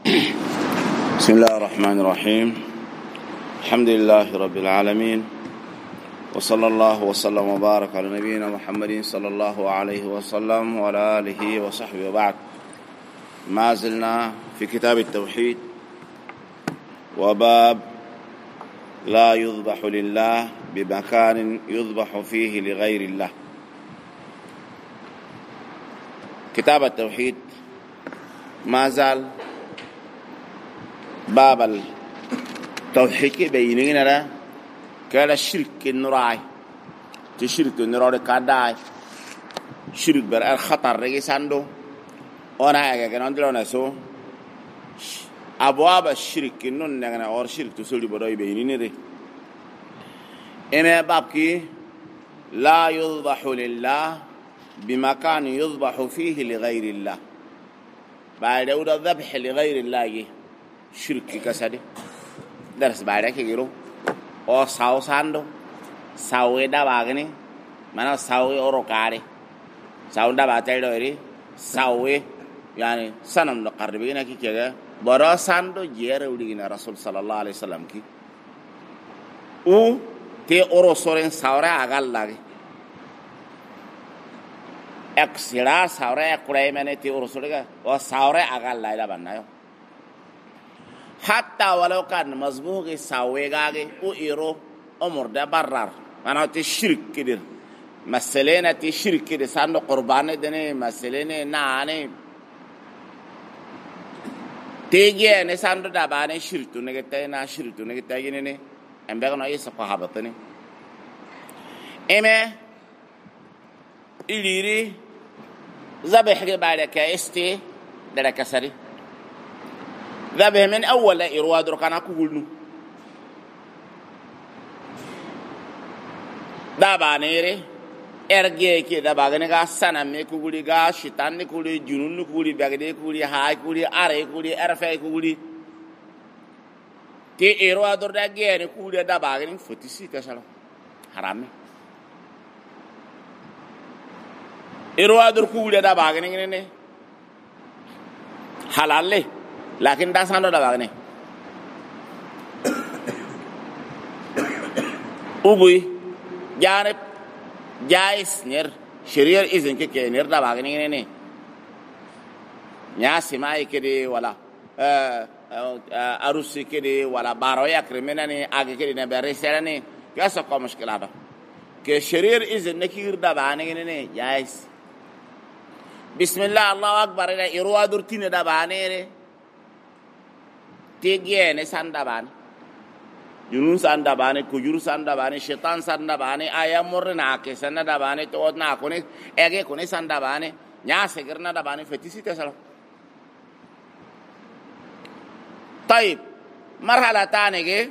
بسم الله الرحمن الرحيم. الحمد لله رب العالمين، وصلى الله وسلم وبارك على نبينا محمد صلى الله عليه وسلم وعلى آله وصحبه وبعد. ما زلنا في كتاب التوحيد وباب لا يذبح لله بمكان يذبح فيه لغير الله. كتاب التوحيد ما زال باب التوحيد بيننا لا كلا الشرك النراي تشرك النراي كداي شرك بر الخطر رجي ساندو أنا أجا كنا نسو أبواب الشرك إنه نحن أور شرك تسولي بداي بيننا ده إما باب كي لا يذبح لله بمكان يذبح فيه لغير الله. بعد أودا ذبح لغير الله شرك كسادي درس بعدك يجرو أو ساو ساندو ساوي دا باغني مانا ساوي أوروكاري ساو دا باتايدو إري ساوي يعني سنم لقربينا كي كذا برا ساندو جير ودينا رسول صلى الله عليه وسلم كي او تي أورو سورين ساورا أغال لاغي أكسيرا ساورا أكوراي مني تي أورو سوريغا و ساورا أغال لاغي دا بنايو حتى ولو كان مذبوح ساويغاغي او ايرو امور ده برر انا تشرك كده مسلينا تشرك كده سانو قربان دني مسلينا ناني تيجي ني ساندو داباني شركتو نغتاي نا شركتو نغتاي ني امبغنا اي صحابتني اما اليري ذبح بعدك استي درك سري ذبح من أول إرواد ركنا كقولنو دابانيري إرجع كي داباني كا سنامي كقولي كا شيطان كقولي جنون كقولي بعدي كقولي هاي كقولي أري كقولي أرفع كقولي تي إرواد رجع كقولي داباني فتيسي كسر حرامي إرواد كقولي داباني كني حلال لكن ده سانو ده باغني أبوي جانب جايس نير شرير إذن كي نير ده باغني ني ناسي ماي كده ولا أروسي كده ولا بارويا كريمناني أجي كده نبريسيرني كيسا كم مشكلة ده كشرير إذن نكير ده باغني ني جايس بسم الله الله أكبر إلى إروا درتين ده باغني تيجي نساندابان جنون سانداباني كجور سانداباني شيطان سانداباني آيام مرنا كسانداباني تودنا كوني أجي كوني سانداباني ناس غيرنا داباني فتيسي تسلو. طيب مرحلة تانية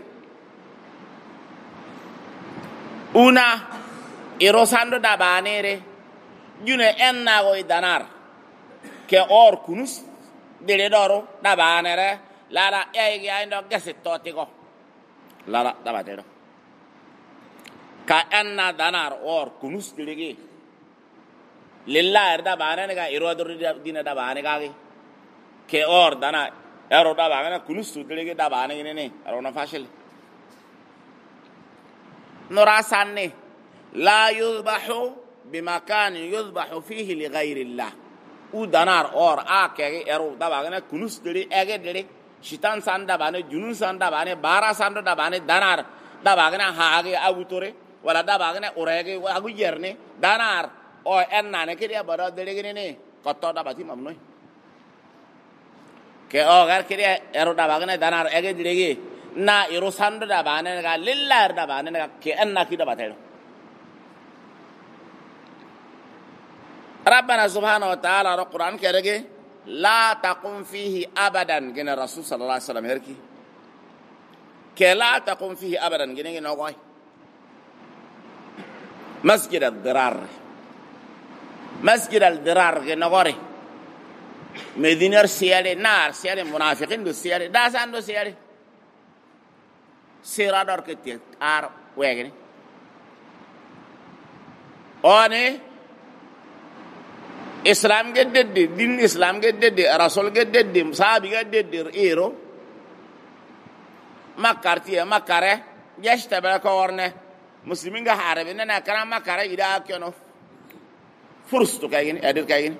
una irosando dabane re june enna go danar ke or kunus dele doro dabane re لا اي عندو قصه توتيكو لا داباتيرو كأن دينار اور كنوس ديليغي لله اردا بانانغا يرودر دينا دا بانغاغي كي اور دانا يرو دا بانغا كنوس ديليغي دا بانغي ني ارونا فاشل نوراساني لا يذبح بمكان يذبح فيه لغير الله او دينار اور اكي يرو دا بانغا كنوس ديلي اگه ديلي شيطان ساندا بانه جنون ساندا بانه بارا ساندا دا بانه دانار دا باغنا هاغي اوتوري ولا دا باغنا اوريغي واغو يرني دانار او انانه كده بڑا دليغني ني كتو دا باتي ممنوي كي او غير كده ارو دا باغنا دانار اگه دليغي نا يرو ساندا دا بانه غا لله دا بانه كي انا كده باتايرو ربنا سبحانه وتعالى القران كده لا تقوم فيه أبدا جن الرسول صلى الله عليه وسلم هركي كلا تقوم فيه أبدا جن نوعي مسجد الضرار جن نوعي مدينة سيارة نار سيارة منافقين دو سيارة داسان دو سيارة سيرادور كتير آر ويعني أني islam gedde din islam gedde rasul gedde sahabi gedde ero makartiya makare jashta ba ko orne muslimin ga harabe na kana makare ida keno furstu kayini adir kayini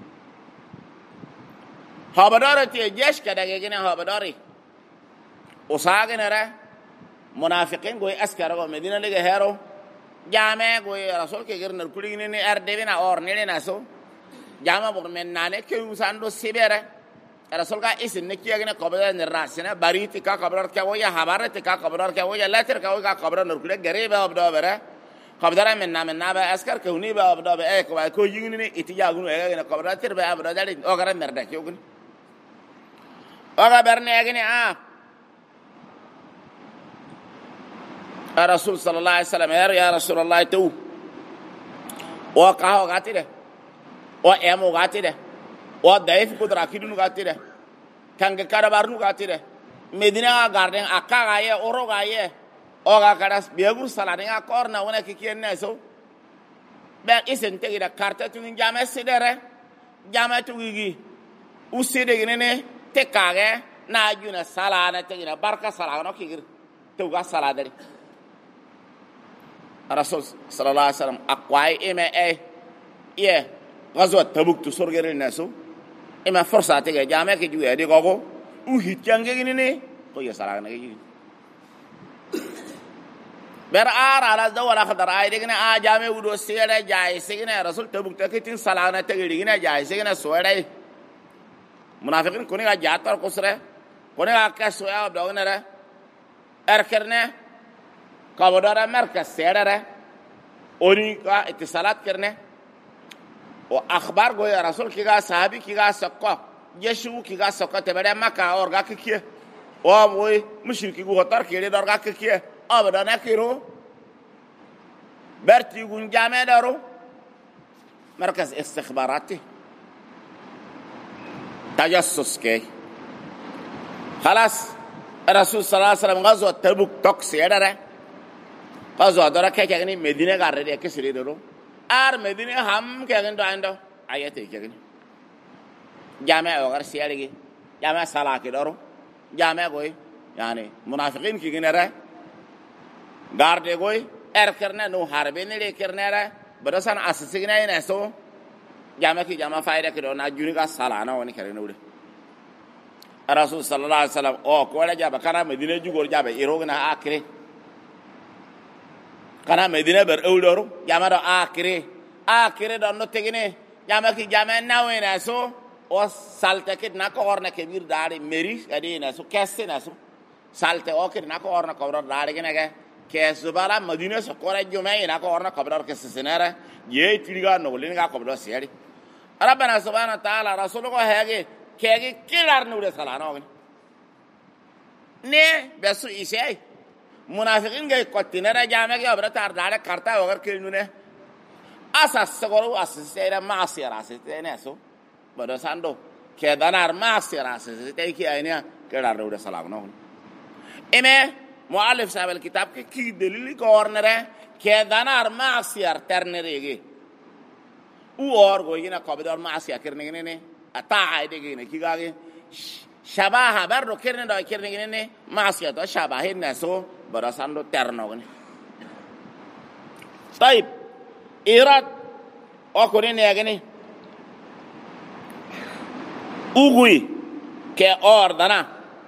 habadorati jash kada kayini habadori usagene ra munafiqin goy askara go medina lega hero jame goy rasul ke gerner kuligini ni ardebina or nele naso jama bor men nane ke usando sibere rasul ka isin ne kiyagene qabla ne rasina bariti ka qabla ka woya habarati ka qabla ka woya later ka woya qabla nur kulig gareba abdo bere qabla men na ba askar ke uni ba abdo be e ko yingini ni itijagunu e ne qabla tir ba abdo dali o gara merde ke yogun o ga berne agene رسول صلى الله عليه وسلم يا رسول الله تو وقاه غاتيده وامو غاتيده وضعيف قدرة كيدو غاتيده كان كاربارنو غاتيده مدينة غاردن اكا غايه اورو غايه اوغا كاراس بيغور سالانيا كورنا ونا كيكين نسو با اسن تيدا كارتا تون جامع سيدره جامع توغي وسيده غنينه تكاغه ناجونا سالانا تيدا بركه سالانو كيغير توغا سالادري رسول صلى الله عليه وسلم أقوى إما غزوة تبوك تسرقر الناس إما فرصة تيجي جامعة كجوية دي غوغو وهيت جانجي جنيني قوية سلاغنا كجوية برآر على الدولة خطر آي ديگنا جامعة ودو سيغنا جاي سيغنا رسول تبوك تكتين سلاغنا تيجي ديگنا جاي سيغنا سويري منافقين كونيغا جاتر قصره كونيغا كسويا وبدوغنا را اركرنا قابدارا مركز سيرره اوني کا اتصالات کرنے و اخبار گویا رسول کیگا صحابی کیگا سقا یشو کیگا سقا تبدا مکا اورگا کیه او وای مشرکی گو هتر کیڑے دورگا کیه ابدا نکیرو برتی گون جامع دارو مركز استخباراتي تجسس كي خلاص الرسول صلى الله عليه وسلم غزوة تبوك تقصي غزوة دورا كي مدينة غارة كسري درو مدينة هم كي دو آياتي كي جامع وغير سيالي جامع سلاكي دارو جامع کوئی يعني منافقين كي نرى غارة کوئی کرنا نو حربين لي کرنا رہ بدرسان اساسی نہیں نسو جامع کی جامع فائدہ کرو نا جونی کا سالانا ونی کرے نوڑے رسول صلی اللہ علیہ وسلم او کولا جاب کنا مدینہ جو گور جاب ایروگنا آکرے کنا مدینہ بر اولورو جامع دو آکرے دو نو تگنے جامع کی جامع ناوے نسو او سالتے کت نا کو اور نا کبیر داڑی میری ادی نسو کیسے نسو سالتے او کت نا کو اور نا کبر داڑی کنا کہ زبالة مدينة سكورة جمعة هنا كورنا قبرار كسسنارة يتيجا نقولين كا قبرار سياري ربنا سبحانه وتعالى رسوله هاجي كاجي كلار نورة سلانة وين نه بس إيشاي منافقين جاي قتينة جامعة كي قبرار تاردار كارتا وغير كلنونه أساس سكورو أساس سيرا ما سيرا أساس ناسو بدرساندو كدانار ما سيرا أساس تيجي أينيا كلار نورة سلانة وين إمه مؤلف صاحب الكتاب كي دليل كورنره كدانار معصير ترنريغي او اور گوینا قبدار معصير کرنگنه نه اتا ایدگینه کیگاگی شباها بر رو کرنه دا کرنگنه نه معصير تو شباهه نسو براساندو ترنوگنه طيب ایراد اكورين یگنی اوگوی که اور دانا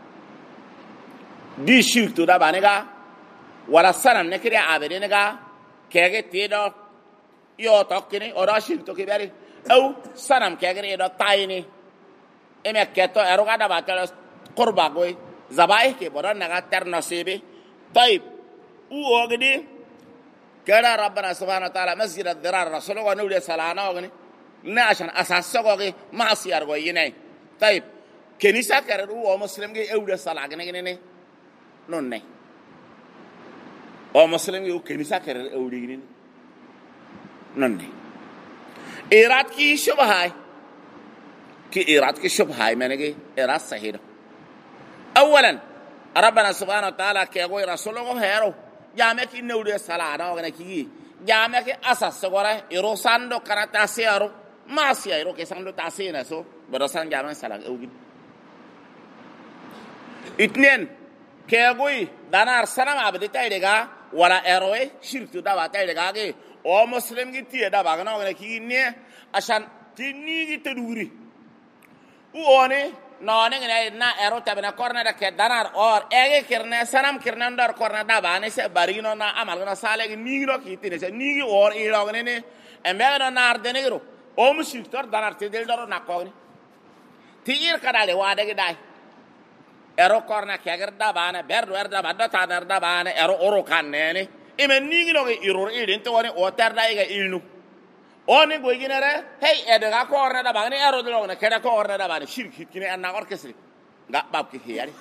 دي شرك تو دا بانيگا ولا سنم نكري عابدينگا كيگه تيدو يو توكني اورا شرك تو كباري او سنم كيگه يدو تايني اما كيتو اروغا دا باتل قربا گوي زبايح كي بودن نگا تر نصيبي طيب او اوگدي كدا ربنا سبحانه وتعالى مسجد الضرار رسوله ونولي سلانا اوگني نا عشان اساسو گوي معصيار گوي يني طيب كنيسه كرو او مسلم گي اود صلاه Guinea non ne o muslim yu kenisa kere awdigin non ne irat ki shubhay manege irat sahih اولا ربنا سبحانه وتعالى كي يقول رسوله هيرو جامع كي نودي صلاه وغنا كي جامع كي اساس سغوره يروساندو كراتا سيارو معصية يروك يسانلو تاسينا سو برسان جامن سلاك أوجين اثنين كيغوي دانار سلام عبد تايدغا ولا اروي شرك دابا تايدغا كي او مسلم كي تي دابا كنا كي ني عشان تنيغي تدوري ووني نوني نا ارو تبنا كورنا دك دانار اور ايغي كرنا سلام كرنا ندار كورنا دابا ني سي بارينو نا عمل نا سالي نيغي كي تي ني نيغي اور اي لوغ ني امبيرو نار دنيرو او مسلم تور دانار تي دل دارو ناكوغني تيير كدالي وادغي داي ero korna kegerda bana berdo erda badda tadarda bana ero oro kannene imen nigi no iror idin to woni o terda iga ilnu oni go ginere hey edga korna da bana ero do na keda korna da bana shirki kine anna orkesri ga bab ki hiyari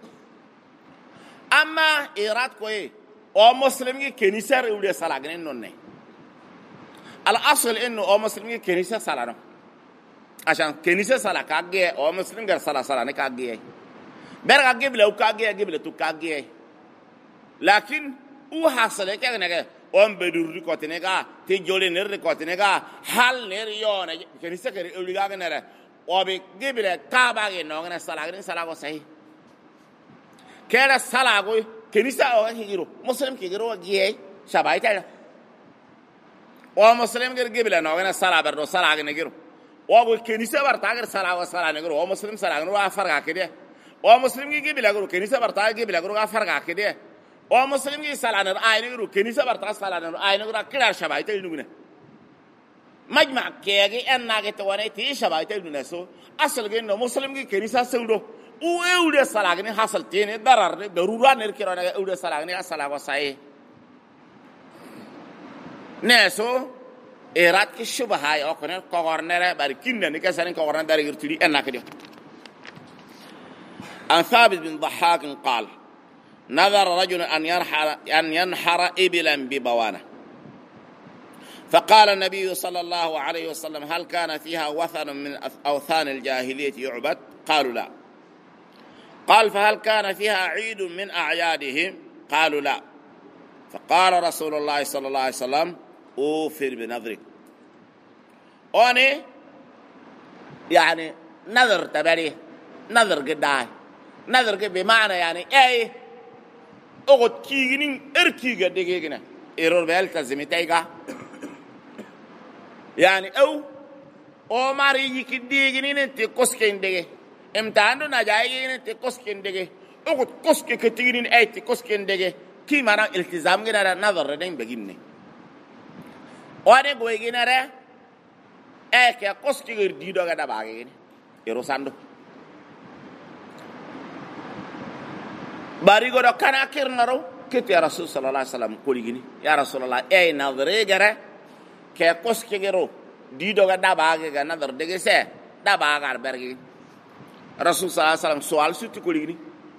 amma irat ko o muslim gi kenisar ude salagne nonne al asl inno o muslim gi kenisar salano ashan kenisar sala kagge o muslim gar sala ne kagge برغا قبله وكاغيه قبله توكاغيه لكن او حاصل كانغا اون بدور ريكوتينغا تي Jolie نير ريكوتينغا حال نير يون كنيسه كري اوليغا نره Obi قبله تاباغي نوغنا سلاغين سلاغو صحيح كلا سلاغو كنيسه او hero مسلم كيرو جي شبايتا او مسلم غير قبله نوغنا سلا بردو سلاغين نيرو او كنيسه برتاغر سلاغو سلا نيرو او مسلم سلاغين وا فرغا كده او مسلم کی بلاگرو کنیسه برتا کی بلاگرو کا فرق اکیده او مسلم کی سالانر آینگرو کنیسه برتا سالانر آینگرو کلا شبایت اینونه مجمع کیگی اناگه توانه تی شبایت اینونه سو اصل گین مسلم کی کنیسه سودو او اوده سالاگنی حاصل تینه ضرر ضرورت نرکرانه اوده سالاگنی سالاگو سایه نه سو ایراد کی شبه های آکنه کارنره بر کینه نکسانی کارنره درگیرتی اناگه عن ثابت بن ضحاك قال نذر رجل أن ينحر إبلا ببوانة فقال النبي صلى الله عليه وسلم هل كان فيها وثن من أوثان الجاهلية يعبد قالوا لا قال فهل كان فيها عيد من أعيادهم قالوا لا فقال رسول الله صلى الله عليه وسلم أوفر بنذرك أني يعني نذر تبريه نذر قداه نذر بمعنى يعني اي اغد كيغنين اركيغا ديغيغنا ايرور بالتزميتايغا يعني او ماري يكي ديغنين انت كوسكين ديغي امتحانو نجايغين انت كوسكين ديغي اغد كوسكي كتيغنين اي تي كوسكين ديغي كي مانا التزام غنا نذر دين بغيني واني غويغينا ري اي كي كوسكي غير ديدو غدا باغي ايرو ساندو barigo do kana kirnaro kiti ya rasul sallallahu alaihi wasallam koligini ya rasulullah ay nadre gare ke koske gero dido ga dabaage ga nadar dege se dabagar bergi rasul sallallahu alaihi wasallam soal sutti koligini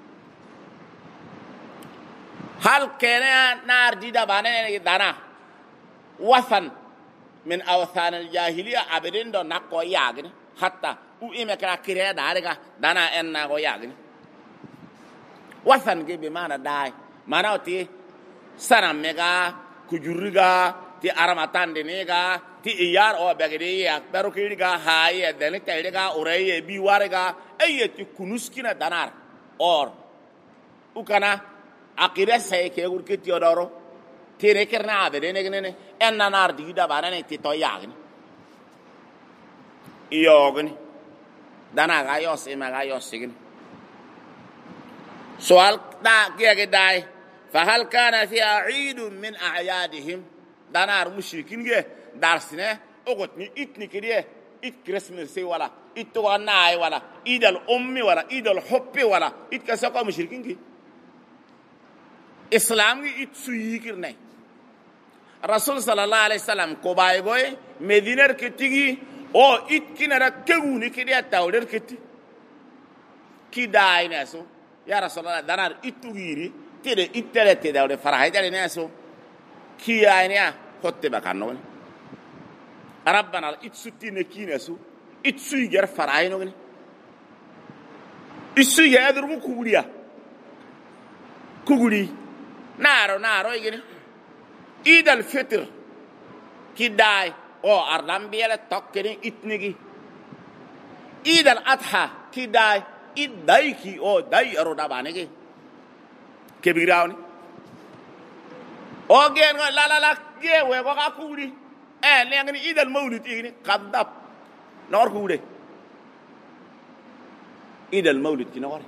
hal kana nar dida bane dana wathan min awthan al jahiliya abedin do nakko yagne hatta u imekra kire darega dana enna go yagne وثن جي بمعنى داي معناه تي سنم ميغا كجوريغا تي ارماتان دينيغا تي ايار او بغدي اكبرو كيريغا هاي دني تايريغا اوري بي وارغا اي تي كونوسكينا دانار اور وكانا اقيره سي كيغور كيتي اودورو تي ريكرنا ابدينغني ان نار دي دا باناني تي تو ياغني يوغني دانا غايوس ايما غايوس سؤال دا كي داي فهل كان فيها عيد من اعيادهم دانار مشركين جه دارسنه اوغتني اتني كده ات كريسمس ولا ات وانا ولا عيد الام ولا عيد الحب ولا ات كسكو مشركين جه اسلام ات سويكرني رسول صلى الله عليه وسلم كو باي بوي مدينه كتيغي او ات كينرا كغوني كده تاودر كتي كي داي ناسو يا رسول الله دانار اتوغيري تيري اتلتي داود فراهي دالي ناسو كي يعني خوتي بكانو ربنا اتسوتي نكي ناسو اتسوي جر فراهي نوغني اتسوي يادر مو كوغولي نارو يغني عيد الفطر كي داي o ardan biela tokkeni itnigi idal adha kidai idai ki o dai aroda banege kebirawni o gen la ge we ko ka kuri lengni idal mawlid igni kadab nor kude idal mawlid ki nor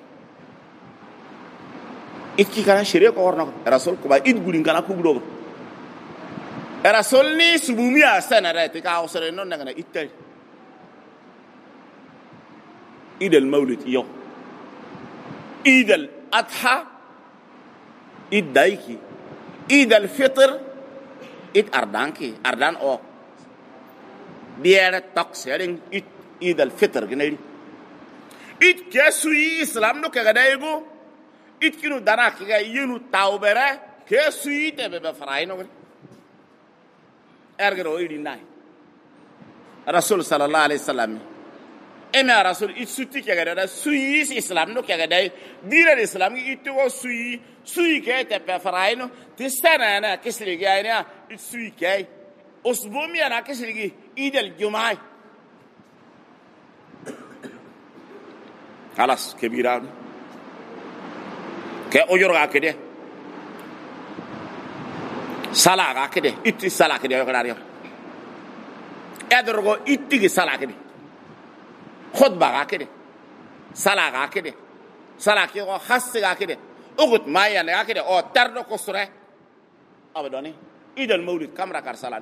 ikki kana shari'a ko orna rasul ko ba id gudin kana kubdo rasul ni subumiya sanara te ka osere non ngana ittay idal mawlid yo idal adha iddaiki idal fitr id ardanki ardan o biere taksering idal fitr gnedi id kesui islam no kagadaygo id kinu dana kiga yenu tawbere kesui te be faraino ergero idi nay rasul sallallahu alaihi wasallam eme rasul isuti kagada suyi islam no kagada dira islam itu suyi ke te pe faraino tisana na kisligi ayna suyi ke usbumi ana kisligi idal jumaa خلاص كبيرة كأجر كده صلاة كده إتي صلاة كده يقول عليه أدرجو إتي صلاة كده خطبة كده صلاة كده صلاة كده خاصة كده أقول ما يعني كده أو تردو كسره أبداني إذا المولد كامرا كارسلان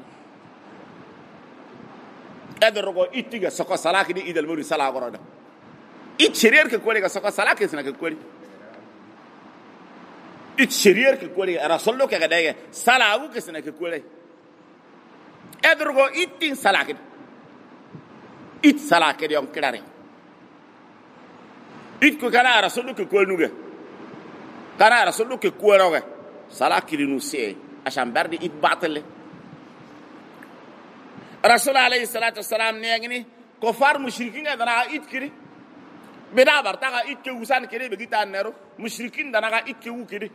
أدرجو إتي سكوا صلاة كده إذا المولد صلاة قرده إتشرير كقولي كسكوا صلاة كده سنكقولي إتشرير كقولي رسولك كده صلاة وكسنة كقولي أدرجو إتين صلاة كده إت صلاة كده يوم كده إت كنا رسولك كقول نوجه كنا رسولك كقول نوجه صلاة كده نوسي عشان برد إت باطل رسول عليه الصلاة والسلام نيجني كفار مشركين هذا إت كده بدا برتاعا إت كوسان كده بقيت نيرو مشركين دنا إت كيو كده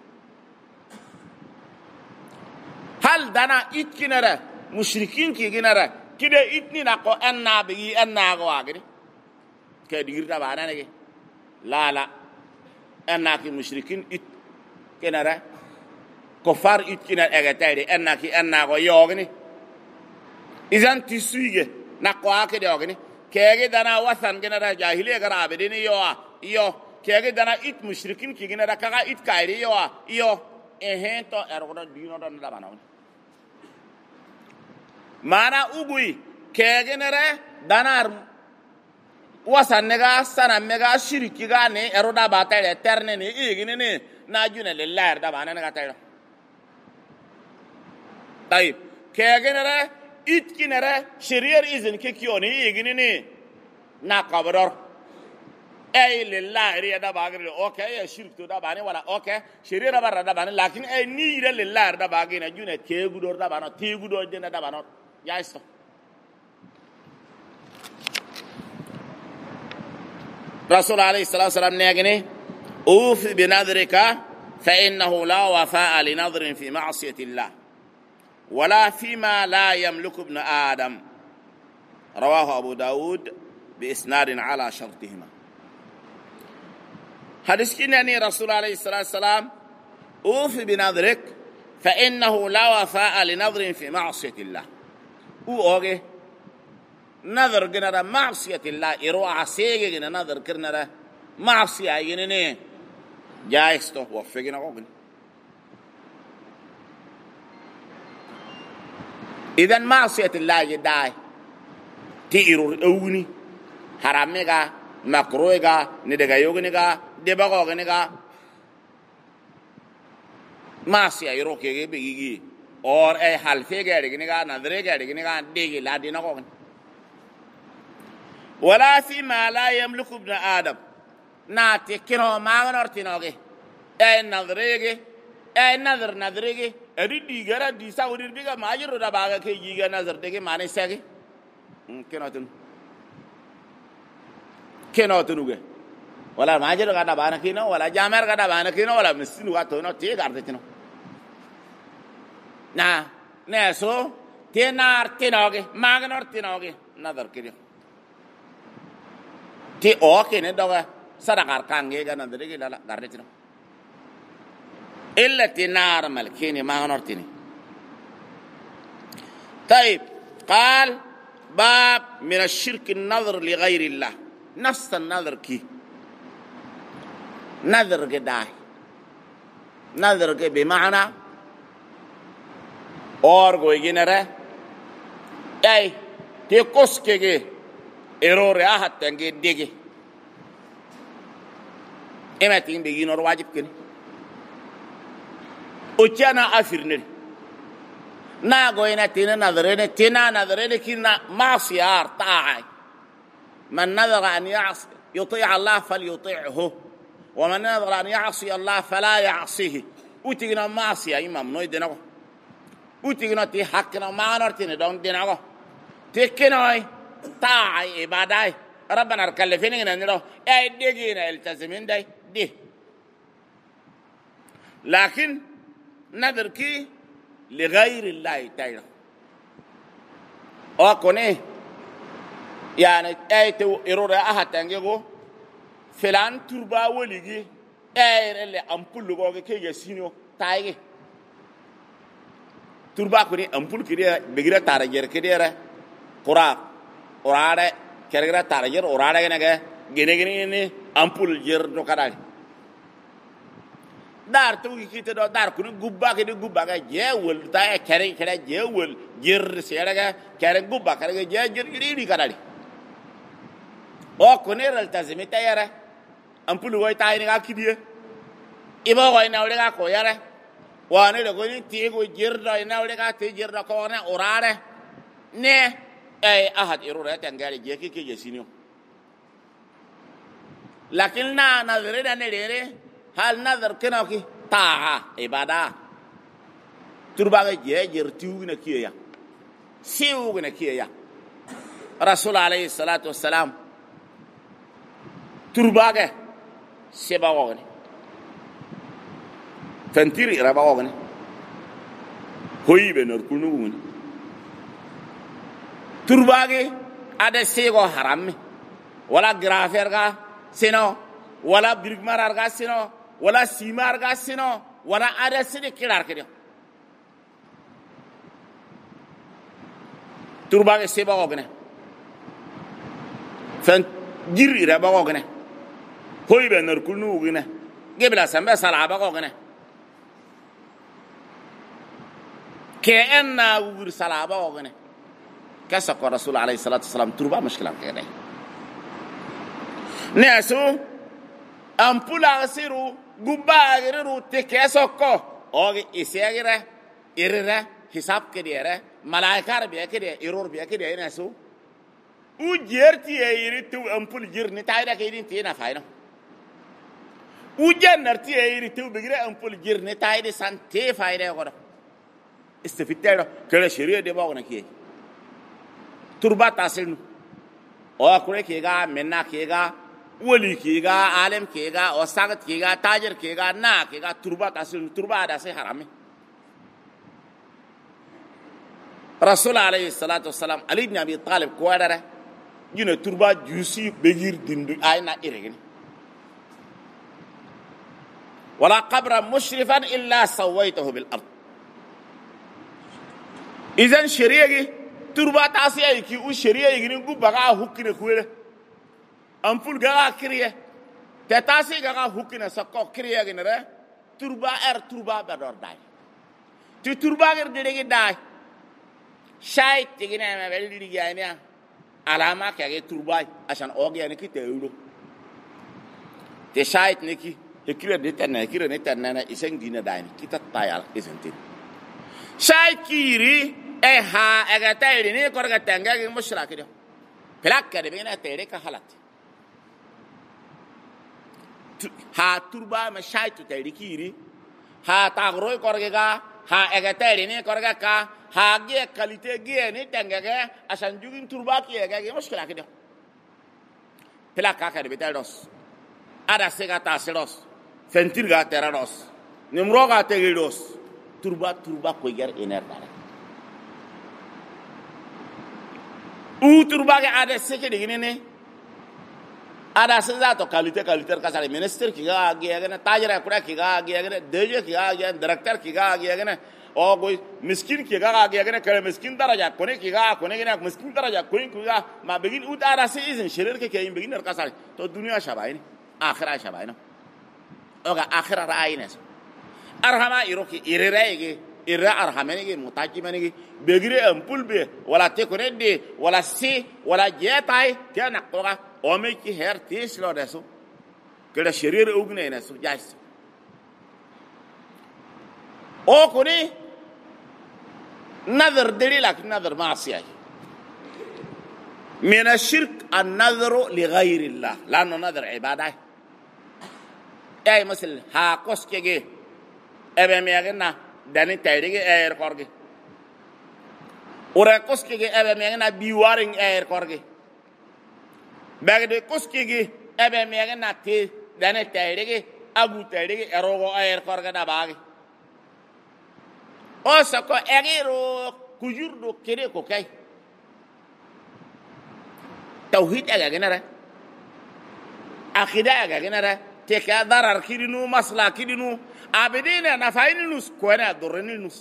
هل دنا إت كنرا مشركين كي كنرا كده إتني ناقو أنا بيجي أنا قوا كده كدير تبعنا نيجي لا أنا كي مشركين إت كنرا كفار إت كنرا أجتايد أنا كي أنا قوا يوغني إذن تسويه ناقوا كده يوغني كأجي دنا وثن كنرا جاهلية كرا بديني يو كأجي دنا إت مشركين كي كنرا كعا إت كايري يو إهين تو أرغنا دينو دنا دبانون mana ugui kegenere danar wasan nega sana mega shiriki ga ne eroda batale terne ne igine ne na june lillahi da bana nega tayro tayib kegenere itkinere shiriyar izin ke kiyoni igine ne na qabrar ay lillahi da bagre okay ya shirk to da bana wala okay shiriyar barra da bana lakin ay ni lillahi da bagina june tegudor da bana tegudor dena da bana يايستو رسول عليه الصلاة والسلام نيجني أوف بنذرك فإنه لا وفاء لنذر في معصية الله ولا فيما لا يملك ابن آدم رواه أبو داود بإسناد على شرطهما حديث كنني رسول عليه الصلاة والسلام أوف بنذرك فإنه لا وفاء لنذر في معصية الله أوه نظر جنرا معصية الله إروع سيج جنا نظر كرنرا معصية جنني جايستو وفقنا قبل إذن معصية الله جداي تيرو أوني حراميغا مكرويغا ندعا يوغنيغا دباغوغنيغا معصية يروكي بيجي और ए हल्फे के अड़गने का नजरे के अड़गने का देगी लादी ना कौन वला सी माला यमलुक इब्न आदम ना तेकिनो मांगन और तिनोगे ए नजरे के अरे दीगरा दिशा उधर भी का माजर उड़ा बागा के जीगा नजर देके माने सके क्यों ना तुनुगे वला माजर का डबाना किनो वला जामर का डबाना किनो वला मिस्टिन हुआ तो ना ते कर देते ना na so tenar tinoge magnor tinoge nadar kiri ti oke ne doga sadaqar kange ga nadar ge la garretino illa tinar malkini magnor tini. طيب قال باب من الشرك النظر لغير الله نفس النظر كي نظر قداي نظر بمعنى أورغو يجنره أي تكوس كي إيرور أحد تنجي ديجي إما تين بيجينور واجب كني وجانا أفيرني na goyna tina nadrene kina معصية طاعة من نذر أن يطيع الله فليطيعه ومن نذر أن يعصي الله فلا يعصيه وتينا معصية إمام نوي دينغو وتينا تي حقنا ما نرتين دون دينغو تكنوي طاعة عبادة ربنا ركلفين ننلو أي ديجينا التزمين دي لكن نذر كي لغير الله تعالى أكونه يعني أيتو إيرورا أحد تانجيكو فلان تربا وليجي اللي أمبول لغوك كي يسينو تايجي تربا كوني أمبول كده بغير تارجر كده قرا أوراره كرجرا تارجر أوراره كناه جنيه أمبول جر نكارال دار توي كيت دار كوني غوبا كده غوبا جيول تاي كاري كده جيول جير سيرك كاري غوبا كده جير يريدي كارالي أو كوني رلتزمي تياره أمبول وين تاي نيجا كديه إبا وين ناولي كوياره وانه لكوني تيجو جير دا ناولي تيجير دا كونه أوراره نه أي أحد إيرورة تنقالي جيكي كي يسينيو لكن نظرنا نريه هل نظر كناكي طاعة عبادة تربا جير تيوغنا كيا سيوغنا كيا رسول عليه الصلاة والسلام تربا سيباغوني فانتيري رباغوني هوي بنور كنوغوني تربا ada sego haram wala grafer ga sino wala birgmar ga sino wala simar ga sino wala ada sidi kilar kedio turba ge seba ogne fan jiri ra ba ogne hoy be nar kulnu ogne gebla samba sala ba ogne ke enna ugur sala ba ogne كسق الرسول عليه الصلاة والسلام تربا مشكلة كده ناسو أمبولا سيرو غبا غيرو تكسوكو أو إسياغيره إيره حساب كده ملاك ربيع كده إيرور بيا كده ناسو وجرتي إيرتو أمبول جرني تايدا كيدين تينا فاينا وجنرتي إيرتو بغير أمبول جرني تايدا سانتي فايدا كده استفدتوا كده شريعة دي باغنا كيه turba tasilnu o akure kega menna kega wali kega alim kega o sagat kega tajir kega na kega turba tasilnu turba ada se harame rasul alayhi salatu wassalam ali ibn abi talib ko wadara yuna turba jusi begir dindu ayna iregni wala qabra mushrifan illa sawaytahu bil ard idan shari'i turba tasiya ki u sharia igini gubaga hukine kuwele ampul gaga kriye te tasi gaga hukine sakko kriye ginere turba bedor dai ti turba ger dege dai shay tigine ma belli ganya alama kage turba asan oge ne kite ulo te shay ne ki hekire de tanna isen gina dai kita tayal isentin shay kiri ha agatayri ni korga tangagi mushraki do plakka de bina tere ka halat ha turba ma shaitu tayri kiri ha tagro korga ga ha agatayri ni korga ka ha ge kalite ge ni tangaga asan jugin turba ki ga mushraki do plakka ka de bitados ada sega taseros fentir ga terados nimro ga tegidos turba ko ger ener dara utur bage ada seke de ne ada sa to qualité ka sare minister ki ga age ne tajira kura ki ga age ne deje ki ga age director ki ga age ne o goy miskin ki ga age ne kare miskin daraja kone ki ga kone ne miskin daraja kone ki ga ma begin ut ada se izin shirir ke yin begin ka sare to duniya shabaini akhira shabaina oga akhira raayines arhama iroki irerege irra arhamanige mutakimanige begire ampulbe wala tekonede wala si wala jetai tiana qoga o meki her tislo deso keda sherir ugne neso jas o kuni نذر دليل لكن نذر معصية من الشرك النذر لغير الله لأنه نذر عبادة أي مثل هاكوس كيجي أبي ميغنا داني تايريجي أير كورجي وركوس كيجي أبي ميغنا بيوارين أير كورجي بعد كوس كيجي أبي ميغنا تي داني تايريجي أبو تايريجي أروغو أير كورجي داباغي o sako egiro kujurdo kere ko kay tawhid aga genara akhida aga genara teka darar kidinu masla kidinu abedina nafaininus kona dorreninus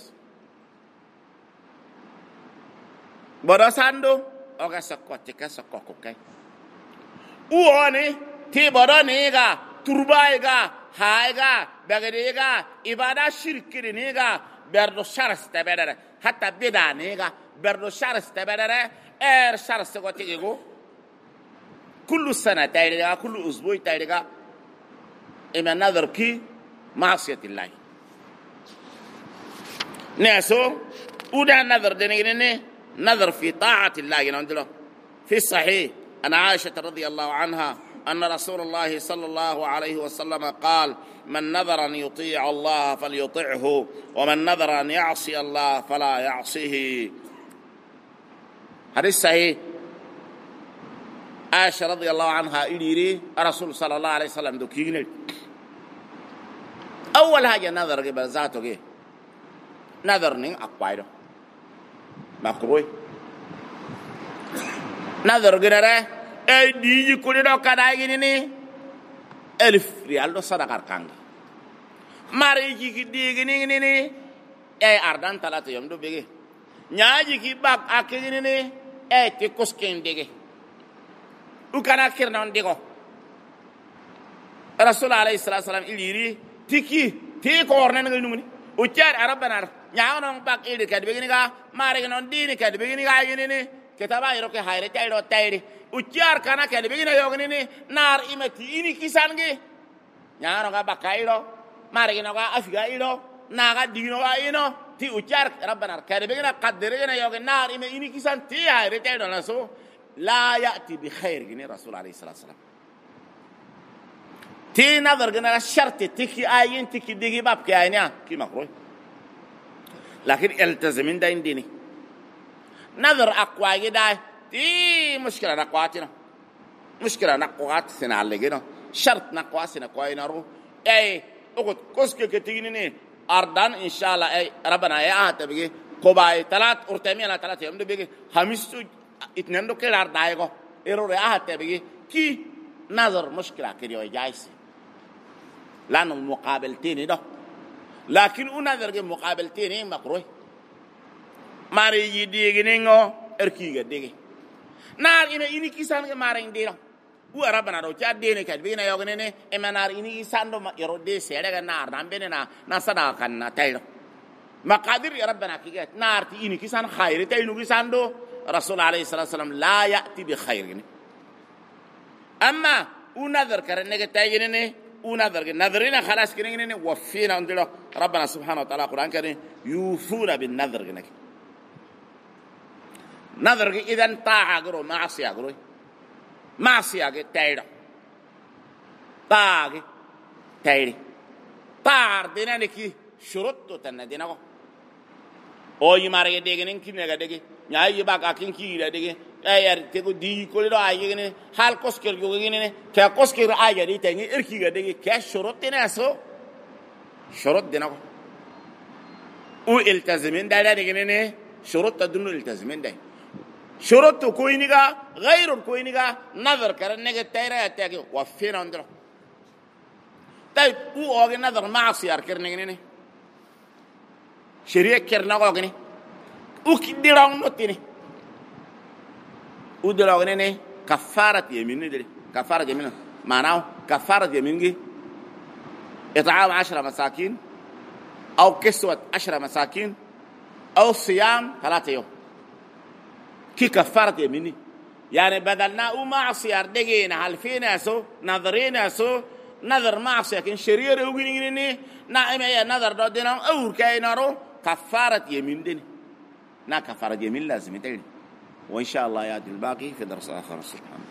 borosando oga sako teka sako ko kay uone ti boroniga turbaiga haiga bagadiga ibada shirkiniga برضو شرس تبرر حتى بدا نيغا برضو شرس تبرر شرس تيجو كل سنة تايرغا كل أسبوع تايرغا إما نظر كي معصية الله ناسو ودا نظر دنيني نظر في طاعة الله ينندلو في الصحيح أن عائشة رضي الله عنها أن رسول الله صلى الله عليه وسلم قال من نذر أن يطيع الله فليطعه ومن نذر أن يعصي الله فلا يعصيه حديث صحيح عائشة رضي الله عنها إليري الرسول صلى الله عليه وسلم دوكيني أول حاجة نذر قبل ذاته نذر نين أقوائده مكروه نذر قرره أي ديجي كله كدايجيني 1000 ريال دو صدقة كانغ ماريجي كي ديجيني أي أردان 3 يوم دو بيجي نياجي كي باك أكيني أي تكوسكين ديجي وكان كيرنون ديجو رسول عليه الصلاة والسلام إليري تي كورنن غنوني وتشار عربنا نياغنون باك إيدي كدبيجيني كا ماريجنون ديني كدبيجيني كا يجيني كتابا يروكي هايري تايرو تايري uciar kana kede begina yognini nar imati ini kisange nyaro ga bakairo mare gina ga afiga ilo naga dino ga ino ti uciar rabbana kede begina qadirina yogin nar ini kisan ti hayre taydo naso la yati bi khair gini rasul alayhi salatu wasalam ti nazar gina sharti tiki ayin tiki digi bab ke aynya ki makruh lakin iltazamin da indini nazar aqwa gida دي مشكلة نقواتنا مشكلة نقوات سنة على شرط نقوات سنة كوينا رو أي أقول كوسك كتيجيني أردان إن شاء الله أي ربنا يا تبغي كوباي 3 أرتمي 3 يوم تبغي خميس 2 دو كيلار دايغو إيرو يا تبغي كي نظر مشكلة كريو جايس لأنه المقابلتين ده لكن ونظر المقابلتين مكروه ماري يديجينينغو إركيجا ديجي nar ini kisan ke maring dira u arabana do cha dene ka bina yogne e manar ini kisan do yoro de sere ga nar nambe na sada kan na tayro maqadir ya rabbana kigat nar ti ini kisan khair taynu kisan do rasul alayhi salatu wasalam la yati bi khairin amma u nadhar karne ga tayine u nadhar ga nadhrina khalas kinene wafina ndilo rabbana subhanahu wa ta'ala quran karim yufuna bin nadhr ga نظر إذا طاعة قرو معصية قرو معصية تايرة طاعة تايرة طاعة دينا نكي شروط تندينا كو أو يمارك ديجنين كي نيجا ديجي نيجي back أكين كي لا ديجي أيار تيجو دي كل ده أيجي كني حال كوسكر جوجي كني كا كوسكر أيجي دي تاني إركي ديجي كا شروط تنا سو شروط دينا كو أو التزمين ده ديجي ني شروط تدنو التزمين ده شروط كوينيغا غير كوينيغا نظر كرن نيجا تايرا يتاكي وفينا اندرو طيب او اوغي نظر معصيه كرنيني شريعه كرنا اوغني او كديراو نوتيني او دلاغني كفاره يمين دي كفاره يمين معناه كفاره يمين اطعام 10 مساكين او كسوه 10 مساكين او صيام 3 يوم كي كفاره يميني يعني بدلنا او معصيه دغينا حلفينا سو نظرينا سو نظر معصيه كن شريره وغيني نعم يا نظر دودنا او كاينارو كفاره يمين دي نا كفاره يمين لازم تدري وان شاء الله ياتي الباقي في درس اخر. سبحان